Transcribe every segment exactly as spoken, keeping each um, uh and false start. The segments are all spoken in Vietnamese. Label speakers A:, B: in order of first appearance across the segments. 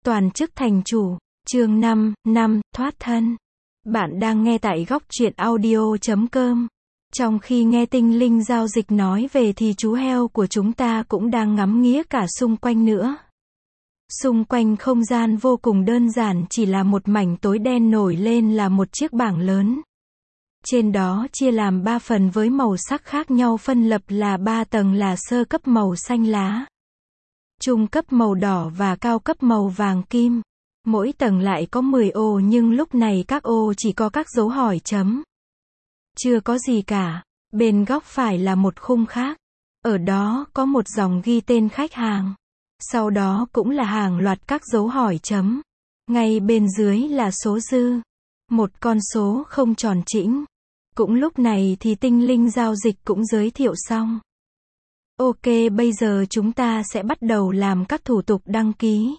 A: Toàn chức thành chủ, chương năm, năm, thoát thân. Bạn đang nghe tại góc truyện audio chấm com. Trong khi nghe tinh linh giao dịch nói về thì chú heo của chúng ta cũng đang ngắm nghía cả xung quanh nữa. Xung quanh không gian vô cùng đơn giản, chỉ là một mảnh tối đen nổi lên là một chiếc bảng lớn. Trên đó chia làm ba phần với màu sắc khác nhau, phân lập là ba tầng là sơ cấp màu xanh lá, trung cấp màu đỏ và cao cấp màu vàng kim. Mỗi tầng lại có mười ô, nhưng lúc này các ô chỉ có các dấu hỏi chấm. Chưa có gì cả. Bên góc phải là một khung khác. Ở đó có một dòng ghi tên khách hàng. Sau đó cũng là hàng loạt các dấu hỏi chấm. Ngay bên dưới là số dư. Một con số không tròn chỉnh. Cũng lúc này thì tinh linh giao dịch cũng giới thiệu xong. Ok, bây giờ chúng ta sẽ bắt đầu làm các thủ tục đăng ký.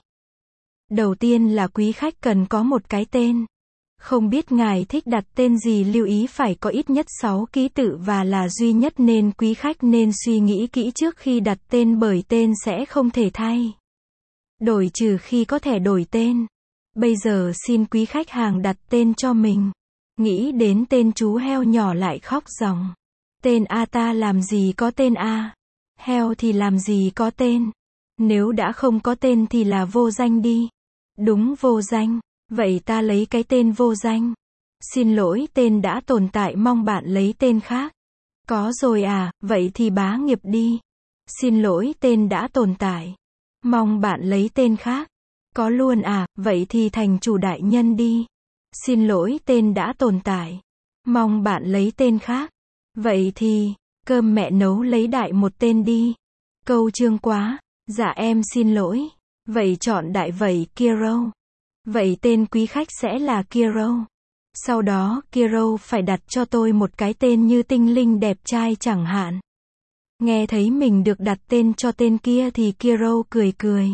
A: Đầu tiên là quý khách cần có một cái tên. Không biết ngài thích đặt tên gì, lưu ý phải có ít nhất sáu ký tự và là duy nhất, nên quý khách nên suy nghĩ kỹ trước khi đặt tên, bởi tên sẽ không thể thay đổi trừ khi có thể đổi tên. Bây giờ xin quý khách hàng đặt tên cho mình. Nghĩ đến tên chú heo nhỏ lại khóc ròng. Tên A, ta làm gì có tên A. Heo thì làm gì có tên. Nếu đã không có tên thì là vô danh đi. Đúng, vô danh. Vậy ta lấy cái tên vô danh. Xin lỗi, tên đã tồn tại, mong bạn lấy tên khác. Có rồi à, vậy thì bá nghiệp đi. Xin lỗi, tên đã tồn tại. Mong bạn lấy tên khác. Có luôn à, vậy thì thành chủ đại nhân đi. Xin lỗi, tên đã tồn tại. Mong bạn lấy tên khác. Vậy thì, cơm mẹ nấu, lấy đại một tên đi. Câu chương quá. Dạ em xin lỗi. Vậy chọn đại vậy, Kiro. Vậy tên quý khách sẽ là Kiro. Sau đó, Kiro phải đặt cho tôi một cái tên như tinh linh đẹp trai chẳng hạn. Nghe thấy mình được đặt tên cho tên kia thì Kiro cười cười.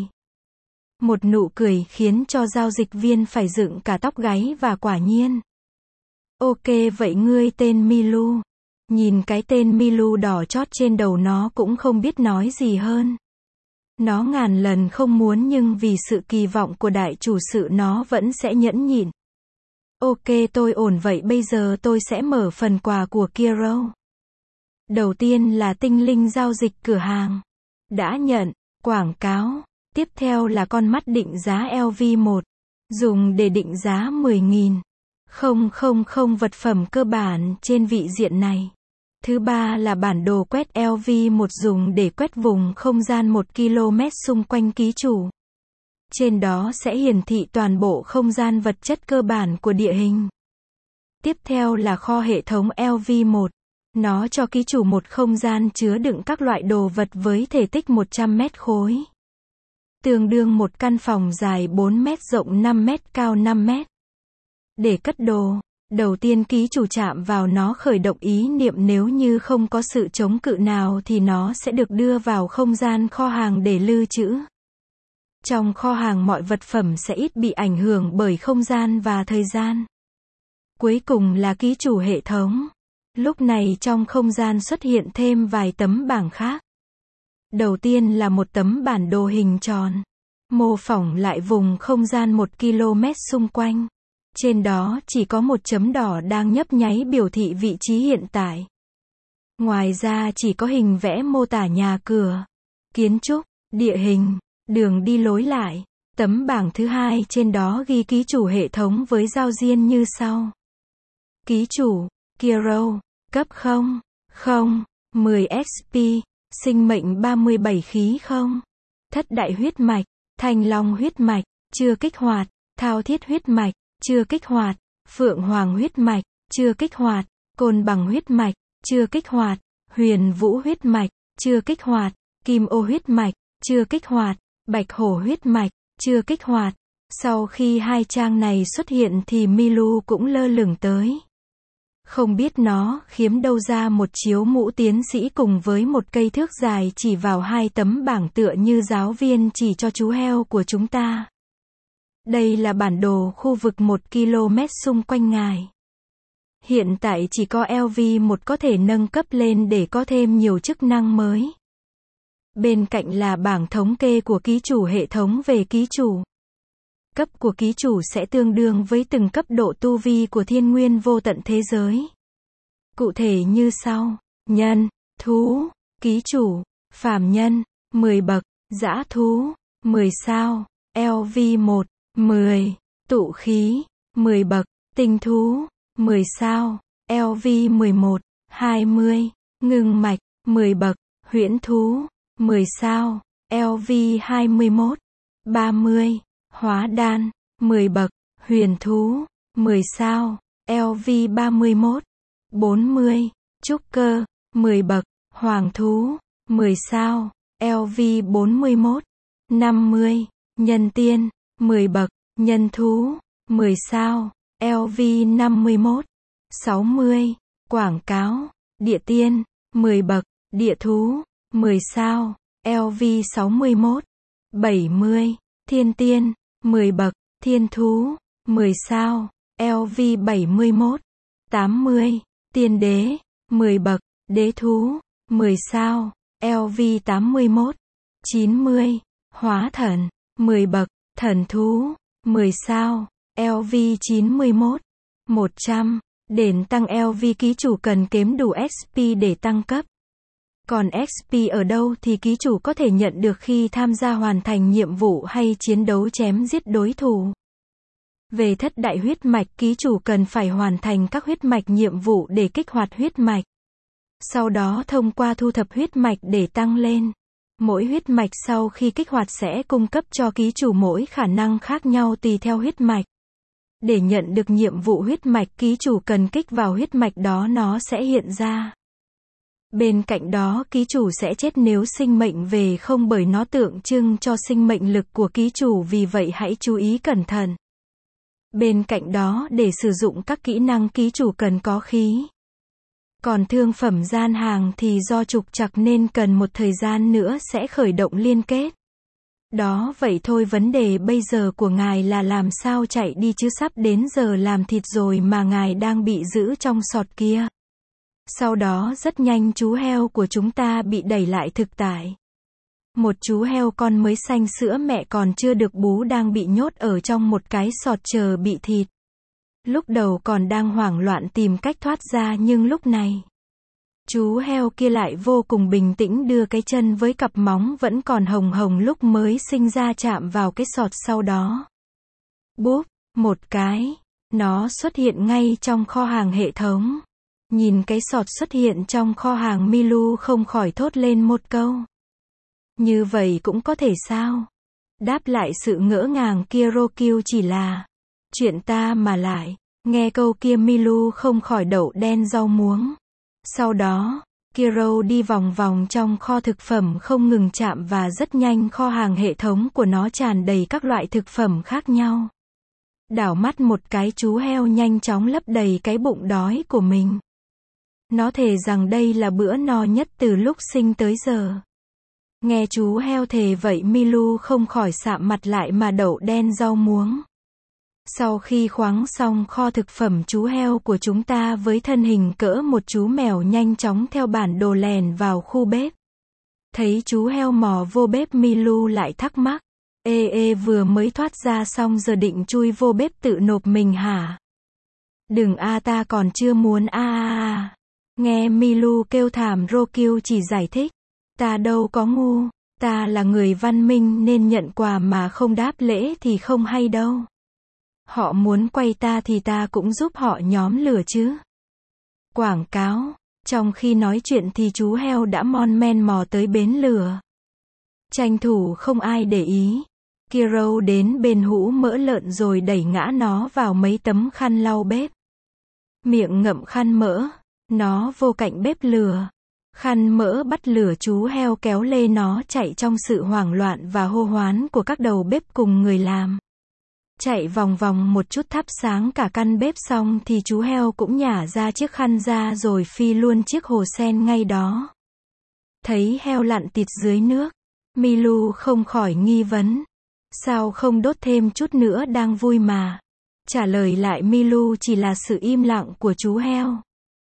A: Một nụ cười khiến cho giao dịch viên phải dựng cả tóc gáy, và quả nhiên. Ok, vậy ngươi tên Milu. Nhìn cái tên Milu đỏ chót trên đầu nó cũng không biết nói gì hơn. Nó ngàn lần không muốn, nhưng vì sự kỳ vọng của đại chủ sự nó vẫn sẽ nhẫn nhịn. Ok, tôi ổn, vậy bây giờ tôi sẽ mở phần quà của Kiro. Đầu tiên là tinh linh giao dịch cửa hàng. Đã nhận. Quảng cáo. Tiếp theo là con mắt định giá L V một. Dùng để định giá mười nghìn. Không không không vật phẩm cơ bản trên vị diện này. Thứ ba là bản đồ quét L V một, dùng để quét vùng không gian một ki lô mét xung quanh ký chủ. Trên đó sẽ hiển thị toàn bộ không gian vật chất cơ bản của địa hình. Tiếp theo là kho hệ thống L V một. Nó cho ký chủ một không gian chứa đựng các loại đồ vật với thể tích một trăm mét khối. Tương đương một căn phòng dài bốn mét, rộng năm mét, cao năm mét. Để cất đồ. Đầu tiên ký chủ chạm vào nó, khởi động ý niệm, nếu như không có sự chống cự nào thì nó sẽ được đưa vào không gian kho hàng để lưu trữ. Trong kho hàng mọi vật phẩm sẽ ít bị ảnh hưởng bởi không gian và thời gian. Cuối cùng là ký chủ hệ thống. Lúc này trong không gian xuất hiện thêm vài tấm bảng khác. Đầu tiên là một tấm bản đồ hình tròn, mô phỏng lại vùng không gian một ki lô mét xung quanh. Trên đó chỉ có một chấm đỏ đang nhấp nháy biểu thị vị trí hiện tại. Ngoài ra chỉ có hình vẽ mô tả nhà cửa, kiến trúc, địa hình, đường đi lối lại. Tấm bảng thứ hai trên đó ghi ký chủ hệ thống với giao diên như sau. Ký chủ, Kiro, cấp không, không, mười ích pê, sinh mệnh ba mươi bảy khí không, thất đại huyết mạch, thanh long huyết mạch, chưa kích hoạt, thao thiết huyết mạch, chưa kích hoạt, phượng hoàng huyết mạch, chưa kích hoạt, côn bằng huyết mạch, chưa kích hoạt, huyền vũ huyết mạch, chưa kích hoạt, kim ô huyết mạch, chưa kích hoạt, bạch hổ huyết mạch, chưa kích hoạt. Sau khi hai trang này xuất hiện thì Milu cũng lơ lửng tới. Không biết nó khiếm đâu ra một chiếu mũ tiến sĩ cùng với một cây thước dài chỉ vào hai tấm bảng, tựa như giáo viên chỉ cho chú heo của chúng ta. Đây là bản đồ khu vực một ki lô mét xung quanh ngài. Hiện tại chỉ có L V một có thể nâng cấp lên để có thêm nhiều chức năng mới. Bên cạnh là bảng thống kê của ký chủ hệ thống về ký chủ. Cấp của ký chủ sẽ tương đương với từng cấp độ tu vi của thiên nguyên vô tận thế giới. Cụ thể như sau: nhân, thú, ký chủ, phàm nhân, mười bậc, dã thú, mười sao, lv một, mười, tụ khí, mười bậc, tinh thú, mười sao, lv mười một, hai mươi, ngưng mạch, mười bậc, huyễn thú, mười sao, lv hai mươi mốt, ba mươi, hóa đan, mười bậc, huyền thú, mười sao, lv ba mươi mốt, bốn mươi, trúc cơ, mười bậc, hoàng thú, mười sao, lv bốn mươi mốt, năm mươi, nhân tiên, mười bậc, nhân thú, mười sao, lv năm mươi mốt, sáu mươi, quảng cáo, địa tiên, mười bậc, địa thú, mười sao, lv sáu mươi mốt, bảy mươi, thiên tiên, mười bậc, thiên thú, mười sao, lv bảy mươi mốt, tám mươi, tiên đế, mười bậc, đế thú, mười sao, lv tám mươi mốt, chín mươi, hóa thần, mười bậc, thần thú, mười sao, lv chín mươi mốt, một trăm, đền tăng lv ký chủ cần kiếm đủ ích pê để tăng cấp. Còn ích pê ở đâu thì ký chủ có thể nhận được khi tham gia hoàn thành nhiệm vụ hay chiến đấu chém giết đối thủ. Về thất đại huyết mạch, ký chủ cần phải hoàn thành các huyết mạch nhiệm vụ để kích hoạt huyết mạch. Sau đó thông qua thu thập huyết mạch để tăng lên. Mỗi huyết mạch sau khi kích hoạt sẽ cung cấp cho ký chủ mỗi khả năng khác nhau tùy theo huyết mạch. Để nhận được nhiệm vụ huyết mạch, ký chủ cần kích vào huyết mạch đó nó sẽ hiện ra. Bên cạnh đó ký chủ sẽ chết nếu sinh mệnh về không, bởi nó tượng trưng cho sinh mệnh lực của ký chủ, vì vậy hãy chú ý cẩn thận. Bên cạnh đó để sử dụng các kỹ năng ký chủ cần có khí. Còn thương phẩm gian hàng thì do trục trặc nên cần một thời gian nữa sẽ khởi động liên kết. Đó vậy thôi, vấn đề bây giờ của ngài là làm sao chạy đi chứ sắp đến giờ làm thịt rồi mà ngài đang bị giữ trong sọt kia. Sau đó rất nhanh chú heo của chúng ta bị đẩy lại thực tại. Một chú heo con mới sanh sữa mẹ còn chưa được bú đang bị nhốt ở trong một cái sọt chờ bị thịt. Lúc đầu còn đang hoảng loạn tìm cách thoát ra, nhưng lúc này chú heo kia lại vô cùng bình tĩnh đưa cái chân với cặp móng vẫn còn hồng hồng lúc mới sinh ra chạm vào cái sọt, sau đó búp một cái, nó xuất hiện ngay trong kho hàng hệ thống. Nhìn cái sọt xuất hiện trong kho hàng, Milu không khỏi thốt lên một câu. Như vậy cũng có thể sao? Đáp lại sự ngỡ ngàng kia, Rokyu chỉ là chuyện ta mà lại. Nghe câu kia Milu không khỏi đậu đen rau muống. Sau đó, Kiro đi vòng vòng trong kho thực phẩm không ngừng chạm, và rất nhanh kho hàng hệ thống của nó tràn đầy các loại thực phẩm khác nhau. Đảo mắt một cái, chú heo nhanh chóng lấp đầy cái bụng đói của mình. Nó thề rằng đây là bữa no nhất từ lúc sinh tới giờ. Nghe chú heo thề vậy, Milu không khỏi sạm mặt lại mà đậu đen rau muống. Sau khi khoáng xong kho thực phẩm, chú heo của chúng ta với thân hình cỡ một chú mèo nhanh chóng theo bản đồ lèn vào khu bếp. Thấy chú heo mò vô bếp, Milu lại thắc mắc. Ê ê, vừa mới thoát ra xong giờ định chui vô bếp tự nộp mình hả? Đừng a, ta còn chưa muốn a a a. Nghe Milu kêu thảm, Rokyu chỉ giải thích. Ta đâu có ngu, ta là người văn minh nên nhận quà mà không đáp lễ thì không hay đâu. Họ muốn quay ta thì ta cũng giúp họ nhóm lửa chứ. Quảng cáo. Trong khi nói chuyện thì chú heo đã mon men mò tới bến lửa. Tranh thủ không ai để ý, Kiro đến bên hũ mỡ lợn rồi đẩy ngã nó vào mấy tấm khăn lau bếp. Miệng ngậm khăn mỡ, nó vô cạnh bếp lửa. Khăn mỡ bắt lửa, chú heo kéo lê nó chạy trong sự hoảng loạn và hô hoán của các đầu bếp cùng người làm. Chạy vòng vòng một chút thắp sáng cả căn bếp xong thì chú heo cũng nhả ra chiếc khăn ra rồi phi luôn chiếc hồ sen ngay đó. Thấy heo lặn tịt dưới nước, Milu không khỏi nghi vấn. Sao không đốt thêm chút nữa, đang vui mà. Trả lời lại Milu chỉ là sự im lặng của chú heo.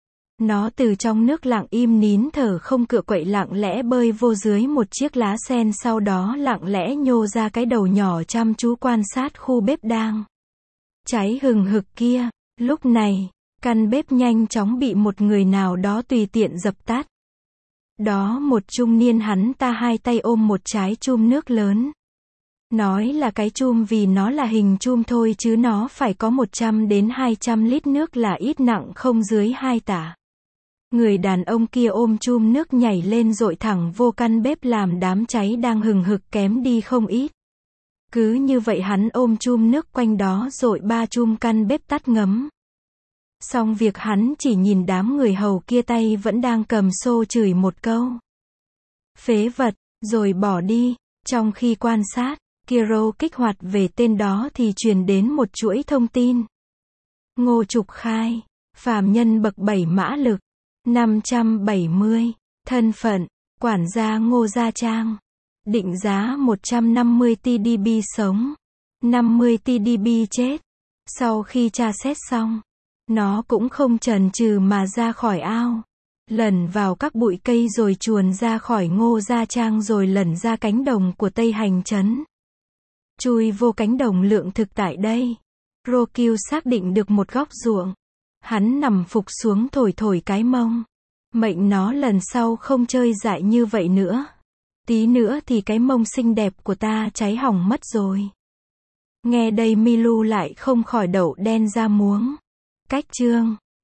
A: Nó từ trong nước lặng im nín thở không cựa quậy lặng lẽ bơi vô dưới một chiếc lá sen, sau đó lặng lẽ nhô ra cái đầu nhỏ chăm chú quan sát khu bếp đang cháy hừng hực kia. Lúc này, căn bếp nhanh chóng bị một người nào đó tùy tiện dập tắt. Đó một trung niên, hắn ta hai tay ôm một trái chum nước lớn. Nói là cái chum vì nó là hình chum thôi chứ nó phải có một trăm đến hai trăm lít nước là ít, nặng không dưới hai tả. Người đàn ông kia ôm chum nước nhảy lên dội thẳng vô căn bếp làm đám cháy đang hừng hực kém đi không ít. Cứ như vậy hắn ôm chum nước quanh đó dội ba chum căn bếp tắt ngấm. Xong việc hắn chỉ nhìn đám người hầu kia tay vẫn đang cầm xô chửi một câu phế vật, rồi bỏ đi. Trong khi quan sát, Kiro kích hoạt về tên đó thì truyền đến một chuỗi thông tin. Ngô Trục khai, phàm nhân bậc bảy mã lực, năm trăm bảy mươi, thân phận, quản gia Ngô Gia Trang, định giá một trăm năm mươi tê đê bê sống, năm mươi tê đê bê chết. Sau khi tra xét xong, nó cũng không chần chừ mà ra khỏi ao, lẩn vào các bụi cây rồi chuồn ra khỏi Ngô Gia Trang rồi lẩn ra cánh đồng của Tây Hành Trấn. Chui vô cánh đồng lượng thực tại đây, Rokyu xác định được một góc ruộng. Hắn nằm phục xuống thổi thổi cái mông. Mệnh nó lần sau không chơi dại như vậy nữa. Tí nữa thì cái mông xinh đẹp của ta cháy hỏng mất rồi. Nghe đây Milu lại không khỏi đậu đen ra muống. Cách chương